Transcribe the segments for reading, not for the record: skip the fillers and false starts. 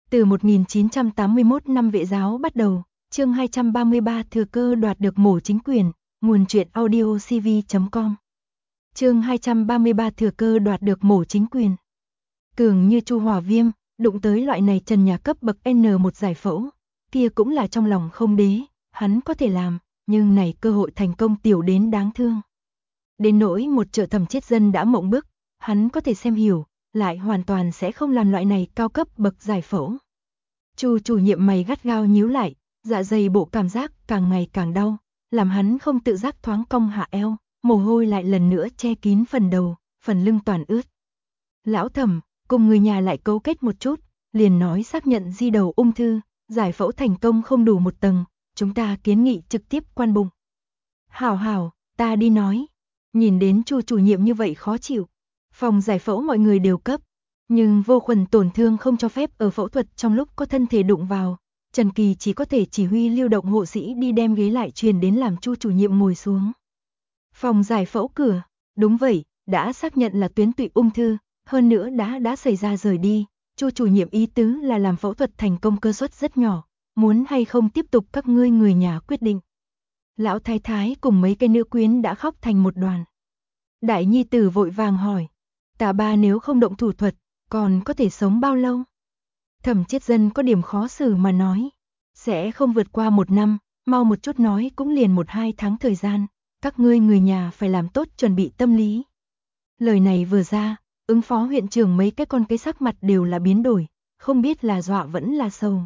Từ 1981 năm Vệ giáo bắt đầu, chương 233 thừa cơ đoạt được mổ chính quyền, nguồn truyện audio cv.com. Chương 233 thừa cơ đoạt được mổ chính quyền. Cường như Chu Hỏa Viêm, đụng tới loại này trần nhà cấp bậc N1 giải phẫu, kia cũng là trong lòng không đế, hắn có thể làm, nhưng này cơ hội thành công tiểu đến đáng thương. Đến nỗi một trợ thẩm chết dân đã mộng bức, hắn có thể xem hiểu, lại hoàn toàn sẽ không làm loại này cao cấp bậc giải phẫu. Chu chủ nhiệm mày gắt gao nhíu lại, dạ dày bộ cảm giác càng ngày càng đau, làm hắn không tự giác thoáng cong hạ eo, mồ hôi lại lần nữa che kín phần đầu, phần lưng toàn ướt. Lão Thẩm, cùng người nhà lại cấu kết một chút, liền nói xác nhận di đầu ung thư, giải phẫu thành công không đủ một tầng, chúng ta kiến nghị trực tiếp quan bụng. Hảo, ta đi nói. Nhìn đến Chu chủ nhiệm như vậy khó chịu, phòng giải phẫu mọi người đều cấp, nhưng vô khuẩn tổn thương không cho phép ở phẫu thuật trong lúc có thân thể đụng vào. Trần Kỳ chỉ có thể chỉ huy lưu động hộ sĩ đi đem ghế lại truyền đến làm Chu chủ nhiệm ngồi xuống. Phòng giải phẫu cửa, đúng vậy, đã xác nhận là tuyến tụy ung thư, hơn nữa đã xảy ra rời đi. Chu chủ nhiệm ý tứ là làm phẫu thuật thành công cơ suất rất nhỏ, muốn hay không tiếp tục các ngươi người nhà quyết định. Lão thái thái cùng mấy cái nữ quyến đã khóc thành một đoàn. Đại nhi tử vội vàng hỏi, Tà ba nếu không động thủ thuật, còn có thể sống bao lâu? Thẩm chết dân có điểm khó xử mà nói, sẽ không vượt qua 1 năm, mau một chút nói cũng liền 1-2 tháng thời gian, các ngươi người nhà phải làm tốt chuẩn bị tâm lý. Lời này vừa ra, ứng phó huyện trưởng mấy cái con cái sắc mặt đều là biến đổi, không biết là dọa vẫn là sầu.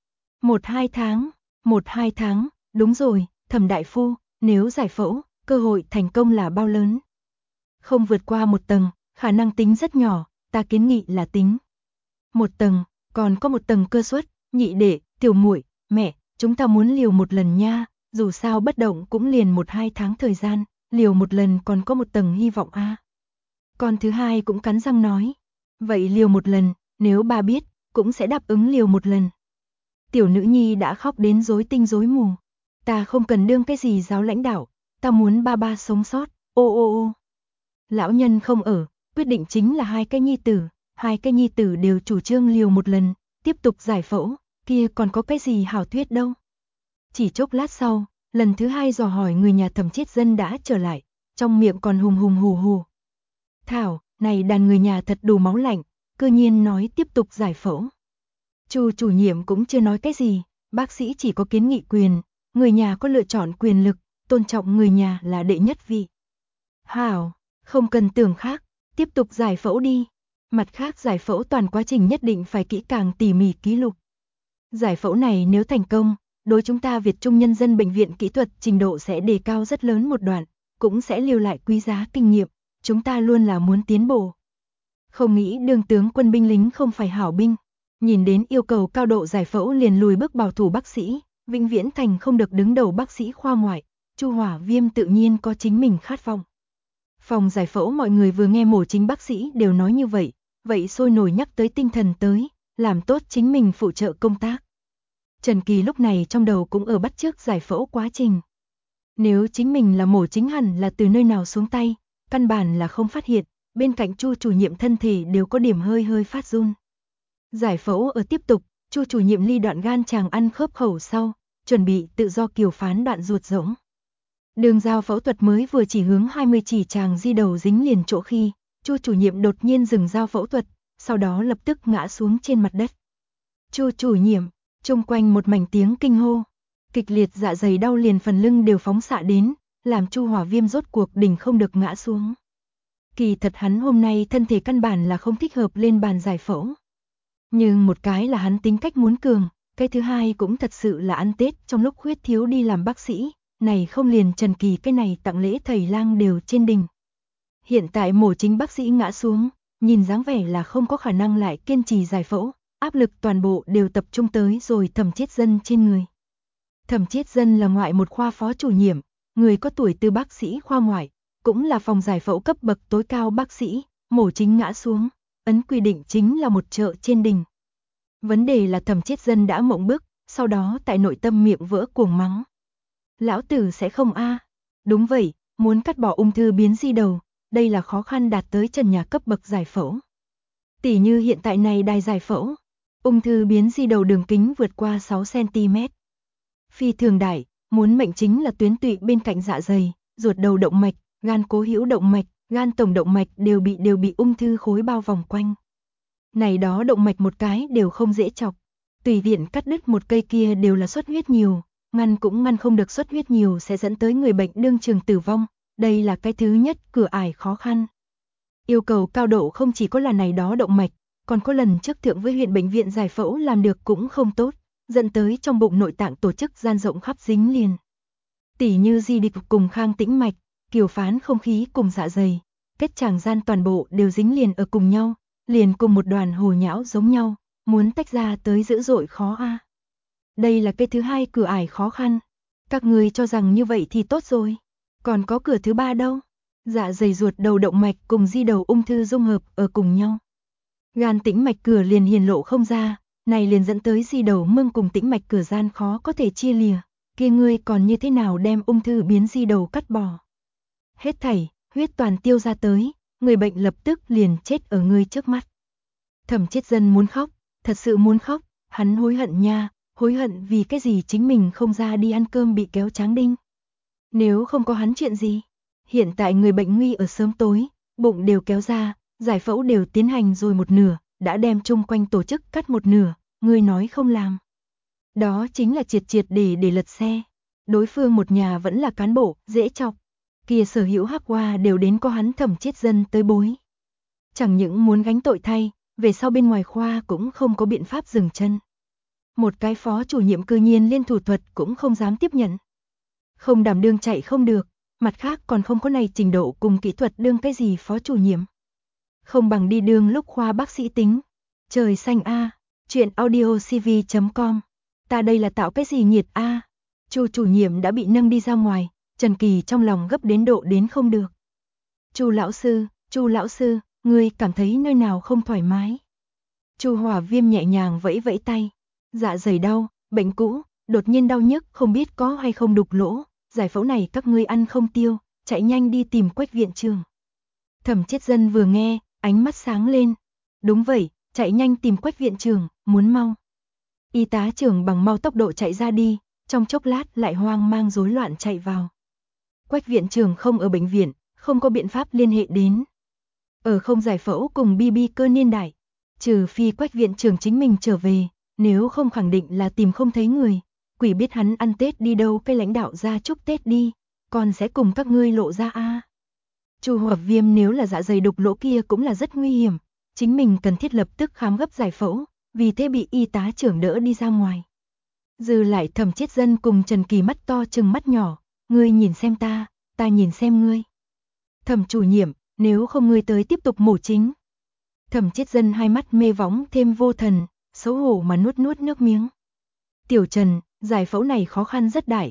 1-2 tháng, đúng rồi, Thẩm đại phu, nếu giải phẫu, cơ hội thành công là bao lớn? Không vượt qua 1 tầng, khả năng tính rất nhỏ, ta kiến nghị là tính 1 tầng, còn có 1 tầng cơ suất, nhị đệ, tiểu muội, mẹ, chúng ta muốn liều 1 lần nha, dù sao bất động cũng liền 1-2 tháng thời gian, liều 1 lần còn có 1 tầng hy vọng a. Con thứ hai cũng cắn răng nói, vậy liều 1 lần, nếu ba biết, cũng sẽ đáp ứng liều 1 lần. Tiểu nữ nhi đã khóc đến rối tinh rối mù, ta không cần đương cái gì giáo lãnh đạo, ta muốn ba sống sót, ô. Lão nhân không ở, quyết định chính là hai cái nhi tử đều chủ trương liều 1 lần, tiếp tục giải phẫu, kia còn có cái gì hảo thuyết đâu. Chỉ chốc lát sau, lần thứ hai dò hỏi người nhà Thẩm chết dân đã trở lại, trong miệng còn hùng hù. Thảo, này đàn người nhà thật đủ máu lạnh, cư nhiên nói tiếp tục giải phẫu. Chu chủ nhiệm cũng chưa nói cái gì, bác sĩ chỉ có kiến nghị quyền, người nhà có lựa chọn quyền lực, tôn trọng người nhà là đệ nhất vị. Hảo, không cần tưởng khác, tiếp tục giải phẫu đi. Mặt khác giải phẫu toàn quá trình nhất định phải kỹ càng tỉ mỉ ký lục. Giải phẫu này nếu thành công, đối chúng ta Việt Trung Nhân dân Bệnh viện kỹ thuật trình độ sẽ đề cao rất lớn một đoạn, cũng sẽ lưu lại quý giá kinh nghiệm, chúng ta luôn là muốn tiến bộ. Không nghĩ đương tướng quân binh lính không phải hảo binh, nhìn đến yêu cầu cao độ giải phẫu liền lùi bước bảo thủ bác sĩ, vĩnh viễn thành không được đứng đầu bác sĩ khoa ngoại, Chu Hỏa Viêm tự nhiên có chính mình khát vọng. Phòng giải phẫu mọi người vừa nghe mổ chính bác sĩ đều nói như vậy, vậy sôi nổi nhắc tới tinh thần tới, làm tốt chính mình phụ trợ công tác. Trần Kỳ lúc này trong đầu cũng ở bắt chước giải phẫu quá trình. Nếu chính mình là mổ chính hẳn là từ nơi nào xuống tay, căn bản là không phát hiện, bên cạnh Chu chủ nhiệm thân thể đều có điểm hơi phát run. Giải phẫu ở tiếp tục, Chu chủ nhiệm ly đoạn gan chàng ăn khớp khẩu sau, chuẩn bị tự do kiều phán đoạn ruột rỗng. Đường dao phẫu thuật mới vừa chỉ hướng 20 chỉ chàng di đầu dính liền chỗ khi, Chu chủ nhiệm đột nhiên dừng dao phẫu thuật, sau đó lập tức ngã xuống trên mặt đất. Chu chủ nhiệm, chung quanh một mảnh tiếng kinh hô, kịch liệt dạ dày đau liền phần lưng đều phóng xạ đến, làm Chu Hỏa Viêm rốt cuộc đỉnh không được ngã xuống. Kỳ thật hắn hôm nay thân thể căn bản là không thích hợp lên bàn giải phẫu. Nhưng một cái là hắn tính cách muốn cường, cái thứ hai cũng thật sự là ăn Tết trong lúc khuyết thiếu đi làm bác sĩ, này không liền Trần Kỳ cái này tặng lễ thầy lang đều trên đỉnh. Hiện tại mổ chính bác sĩ ngã xuống, nhìn dáng vẻ là không có khả năng lại kiên trì giải phẫu, áp lực toàn bộ đều tập trung tới rồi Thẩm chết dân trên người. Thẩm chết dân là ngoại một khoa phó chủ nhiệm, người có tuổi từ bác sĩ khoa ngoại, cũng là phòng giải phẫu cấp bậc tối cao bác sĩ, mổ chính ngã xuống, ấn quy định chính là một chợ trên đỉnh. Vấn đề là Thẩm chết dân đã mộng bức, sau đó tại nội tâm miệng vỡ cuồng mắng. Lão tử sẽ không a. Đúng vậy, muốn cắt bỏ ung thư biến di đầu, đây là khó khăn đạt tới trần nhà cấp bậc giải phẫu. Tỷ như hiện tại này đài giải phẫu, Ung thư biến di đầu đường kính vượt qua 6 cm. Phi thường đại, muốn mệnh chính là tuyến tụy bên cạnh dạ dày, ruột đầu động mạch, gan cố hữu động mạch, gan tổng động mạch đều bị ung thư khối bao vòng quanh. Này đó động mạch một cái đều không dễ chọc. Tùy tiện cắt đứt một cây kia đều là xuất huyết nhiều, ngăn cũng ngăn không được, xuất huyết nhiều sẽ dẫn tới người bệnh đương trường tử vong, đây là cái thứ nhất cửa ải khó khăn. Yêu cầu cao độ không chỉ có là này đó động mạch, còn có lần trước thượng với huyện bệnh viện giải phẫu làm được cũng không tốt, dẫn tới trong bụng nội tạng tổ chức gian rộng khắp dính liền. Tỉ như di địch cùng khang tĩnh mạch, kiều phán không khí cùng dạ dày, kết tràng gian toàn bộ đều dính liền ở cùng nhau, liền cùng một đoàn hồ nhão giống nhau, muốn tách ra tới dữ dội khó a. Đây là cái thứ hai cửa ải khó khăn. Các người cho rằng như vậy thì tốt rồi. Còn có cửa thứ ba đâu? Dạ dày ruột đầu động mạch cùng di đầu ung thư dung hợp ở cùng nhau. Gan tĩnh mạch cửa liền hiển lộ không ra, này liền dẫn tới di đầu mương cùng tĩnh mạch cửa gian khó có thể chia lìa. Kia ngươi còn như thế nào đem ung thư biến di đầu cắt bỏ? Hết thảy, huyết toàn tiêu ra tới, người bệnh lập tức liền chết ở ngươi trước mắt. Thẩm Chiết Dân muốn khóc, thật sự muốn khóc, hắn hối hận nha, hối hận vì cái gì chính mình không ra đi ăn cơm bị kéo tráng đinh. Nếu không có hắn chuyện gì, hiện tại người bệnh nguy ở sớm tối, bụng đều kéo ra, giải phẫu đều tiến hành rồi một nửa, đã đem chung quanh tổ chức cắt một nửa, người nói không làm. Đó chính là triệt để lật xe. Đối phương một nhà vẫn là cán bộ, dễ chọc. Kia sở hữu hắc hoa đều đến có hắn Thẩm Chiết Dân tới bối. Chẳng những muốn gánh tội thay, về sau bên ngoài khoa cũng không có biện pháp dừng chân. Một cái phó chủ nhiệm cư nhiên liên thủ thuật cũng không dám tiếp nhận. Không đảm đương chạy không được, mặt khác còn không có này trình độ cùng kỹ thuật đương cái gì phó chủ nhiệm. Không bằng đi đương lúc khoa bác sĩ tính. Trời xanh a, chuyện audiocv.com. Ta đây là tạo cái gì nhiệt a? Chu chủ nhiệm đã bị nâng đi ra ngoài, Trần Kỳ trong lòng gấp đến độ đến không được. Chu lão sư, ngươi cảm thấy nơi nào không thoải mái? Chu Hòa Viêm nhẹ nhàng vẫy vẫy tay. Dạ dày đau, bệnh cũ, đột nhiên đau nhức không biết có hay không đục lỗ, giải phẫu này các ngươi ăn không tiêu, chạy nhanh đi tìm Quách viện trưởng. Thẩm Chiết Dân vừa nghe, ánh mắt sáng lên. Đúng vậy, chạy nhanh tìm Quách viện trưởng, muốn mau. Y tá trưởng bằng mau tốc độ chạy ra đi, trong chốc lát lại hoang mang rối loạn chạy vào. Quách viện trưởng không ở bệnh viện, không có biện pháp liên hệ đến. Ở không giải phẫu cùng BB cơ niên đại, trừ phi Quách viện trưởng chính mình trở về, nếu không khẳng định là tìm không thấy người. Quỷ biết hắn ăn Tết đi đâu, cái lãnh đạo ra chúc Tết đi, còn sẽ cùng các ngươi lộ ra a. Chu Hòa Viêm nếu là dạ dày đục lỗ kia cũng là rất nguy hiểm, chính mình cần thiết lập tức khám gấp giải phẫu, vì thế bị y tá trưởng đỡ đi ra ngoài. Dư lại Thẩm Chiết Dân cùng Trần Kỳ mắt to trừng mắt nhỏ, ngươi nhìn xem ta nhìn xem ngươi. Thẩm chủ nhiệm, nếu không ngươi tới tiếp tục mổ chính. Thẩm Chiết Dân hai mắt mê võng thêm vô thần, xấu hổ mà nuốt nước miếng. Tiểu Trần, giải phẫu này khó khăn rất đại,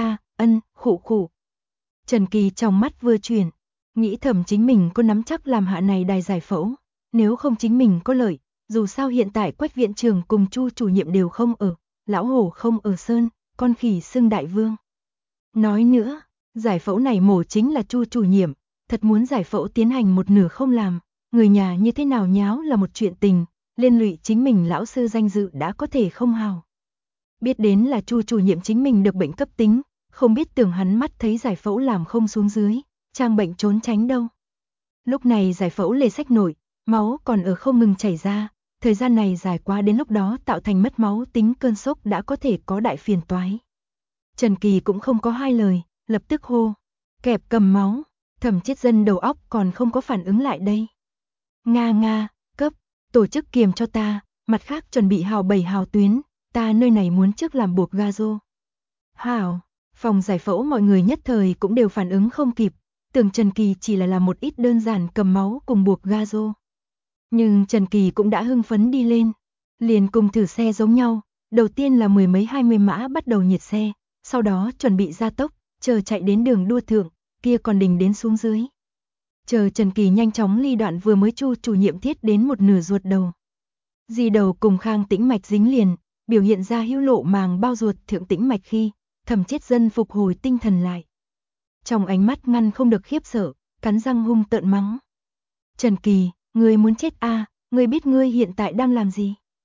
khụ. Trần Kỳ trong mắt vừa chuyển, nghĩ thầm chính mình có nắm chắc làm hạ này đài giải phẫu, nếu không chính mình có lợi, dù sao hiện tại Quách viện trưởng cùng Chu chủ nhiệm đều không ở, lão hổ không ở sơn, con khỉ xưng đại vương. Nói nữa, giải phẫu này mổ chính là Chu chủ nhiệm, thật muốn giải phẫu tiến hành một nửa không làm, người nhà như thế nào nháo là một chuyện tình, liên lụy chính mình lão sư danh dự đã có thể không hào. Biết đến là Chu chủ nhiệm chính mình được bệnh cấp tính, không biết tưởng hắn mắt thấy giải phẫu làm không xuống dưới, trang bệnh trốn tránh đâu. Lúc này giải phẫu lề sách nổi, máu còn ở không ngừng chảy ra, thời gian này dài quá đến lúc đó tạo thành mất máu tính cơn sốc đã có thể có đại phiền toái. Trần Kỳ cũng không có hai lời, lập tức hô, kẹp cầm máu. Thẩm Chiết Dân đầu óc còn không có phản ứng lại đây. Nga, cấp, tổ chức kiềm cho ta, mặt khác chuẩn bị hào 7 hào tuyến, ta nơi này muốn trước làm buộc gazo. Hảo, phòng giải phẫu mọi người nhất thời cũng đều phản ứng không kịp, tưởng Trần Kỳ chỉ là làm một ít đơn giản cầm máu cùng buộc gazo. Nhưng Trần Kỳ cũng đã hưng phấn đi lên, liền cùng thử xe giống nhau, đầu tiên là 10 mấy 20 mã bắt đầu nhiệt xe, sau đó chuẩn bị gia tốc, chờ chạy đến đường đua thượng, kia còn đình đến xuống dưới. Chờ Trần Kỳ nhanh chóng ly đoạn vừa mới Chu chủ nhiệm thiết đến một nửa ruột đầu. Di đầu cùng khang tĩnh mạch dính liền, biểu hiện ra hữu lộ màng bao ruột thượng tĩnh mạch khi, Thẩm Chiết Dân phục hồi tinh thần lại. Trong ánh mắt ngăn không được khiếp sợ, cắn răng hung tợn mắng. Trần Kỳ, ngươi muốn chết a, ngươi biết ngươi hiện tại đang làm gì?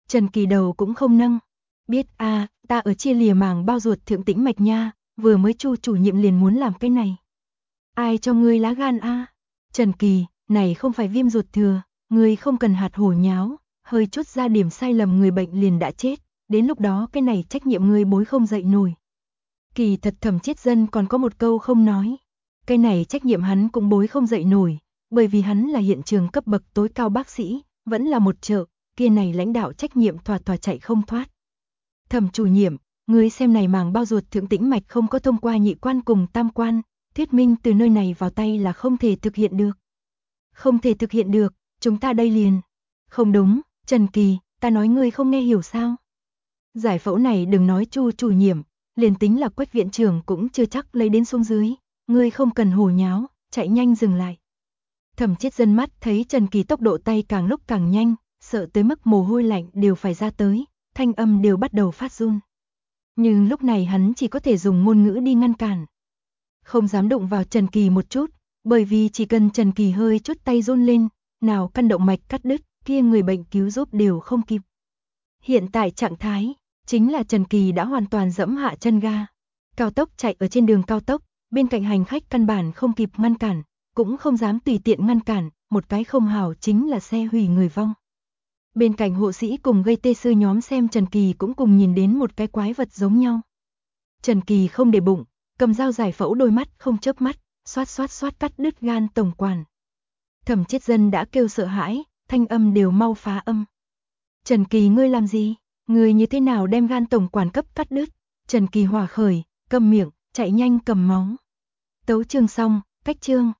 Trần Kỳ đầu cũng không nâng. Biết ta ở chia lìa màng bao ruột thượng tĩnh mạch nha, vừa mới Chu chủ nhiệm liền muốn làm cái này. Ai cho ngươi lá gan Trần Kỳ, này không phải viêm ruột thừa, ngươi không cần hạt hổ nháo, hơi chút ra điểm sai lầm người bệnh liền đã chết, đến lúc đó cái này trách nhiệm ngươi bối không dậy nổi. Kỳ thật Thẩm Chiết Dân còn có một câu không nói, cái này trách nhiệm hắn cũng bối không dậy nổi, bởi vì hắn là hiện trường cấp bậc tối cao bác sĩ, vẫn là một chợ, kia này lãnh đạo trách nhiệm thòa chạy không thoát. Thẩm chủ nhiệm, ngươi xem này màng bao ruột thượng tĩnh mạch không có thông qua nhị quan cùng tam quan, thuyết minh từ nơi này vào tay là không thể thực hiện được. Không thể thực hiện được, chúng ta đây liền. Không đúng, Trần Kỳ, ta nói ngươi không nghe hiểu sao? Giải phẫu này đừng nói Chu chủ nhiệm, liền tính là Quách viện trưởng cũng chưa chắc lấy đến xuống dưới, ngươi không cần hồ nháo, chạy nhanh dừng lại. Thẩm Chiết Dân mắt thấy Trần Kỳ tốc độ tay càng lúc càng nhanh, sợ tới mức mồ hôi lạnh đều phải ra tới, thanh âm đều bắt đầu phát run. Nhưng lúc này hắn chỉ có thể dùng ngôn ngữ đi ngăn cản. Không dám đụng vào Trần Kỳ một chút, bởi vì chỉ cần Trần Kỳ hơi chút tay run lên, nào căn động mạch cắt đứt, kia người bệnh cứu giúp đều không kịp. Hiện tại trạng thái, chính là Trần Kỳ đã hoàn toàn dẫm hạ chân ga. Cao tốc chạy ở trên đường cao tốc, bên cạnh hành khách căn bản không kịp ngăn cản, cũng không dám tùy tiện ngăn cản, một cái không hảo chính là xe hủy người vong. Bên cạnh hộ sĩ cùng gây tê sư nhóm xem Trần Kỳ cũng cùng nhìn đến một cái quái vật giống nhau. Trần Kỳ không để bụng, cầm dao giải phẫu đôi mắt không chớp mắt, xoát cắt đứt gan tổng quản. Thẩm Chiết Dân đã kêu sợ hãi, thanh âm đều mau phá âm. Trần Kỳ ngươi làm gì? Ngươi như thế nào đem gan tổng quản cấp cắt đứt? Trần Kỳ hỏa khởi, cầm miệng, chạy nhanh cầm máu. Tấu chương xong, cách chương.